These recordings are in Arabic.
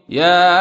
يا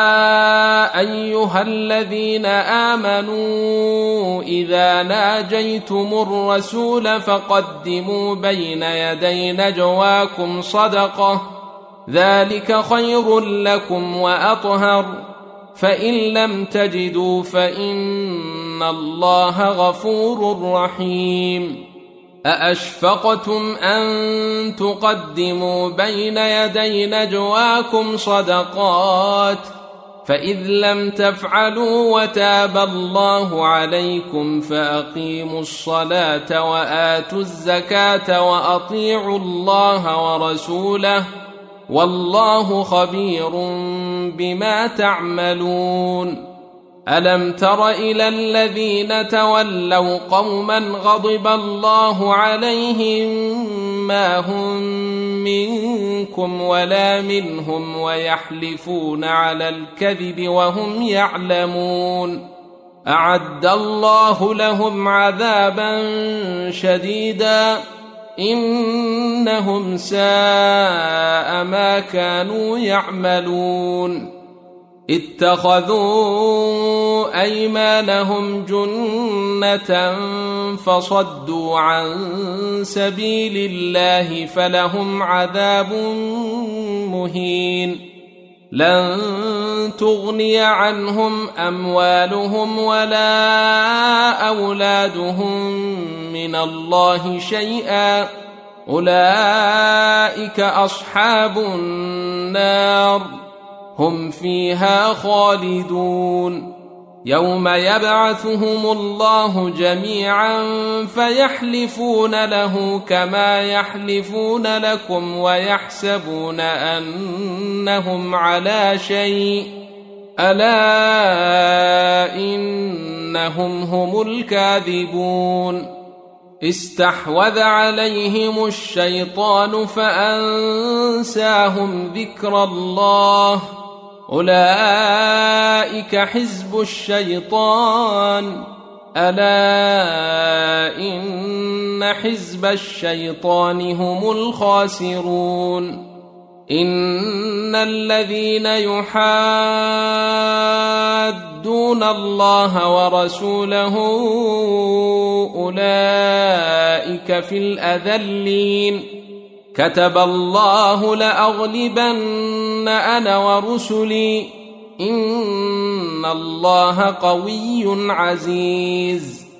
أيها الذين آمنوا إذا ناجيتم الرسول فقدموا بين يدي نجواكم صدقة ذلك خير لكم وأطهر فإن لم تجدوا فإن الله غفور رحيم أأشفقتم أن تقدموا بين يدي نجواكم صدقات فإذ لم تفعلوا وتاب الله عليكم فأقيموا الصلاة وآتوا الزكاة وأطيعوا الله ورسوله والله خبير بما تعملون ألم تر إلى الذين تولوا قوما غضب الله عليهم ما هم منكم ولا منهم ويحلفون على الكذب وهم يعلمون أعد الله لهم عذابا شديدا إنهم ساء ما كانوا يعملون اتخذوا أيمانهم جنة فصدوا عن سبيل الله فلهم عذاب مهين لن تغني عنهم أموالهم ولا أولادهم من الله شيئا أولئك أصحاب النار هم فيها خالدون يوم يبعثهم الله جميعا فيحلفون له كما يحلفون لكم ويحسبون أنهم على شيء ألا إنهم هم الكاذبون استحوذ عليهم الشيطان فأنساهم ذكر الله أولئك حزب الشيطان ألا إن حزب الشيطان هم الخاسرون إن الذين يحادون الله ورسوله أولئك في الأذلين كتب الله لأغلبن أنا ورسلي إن الله قوي عزيز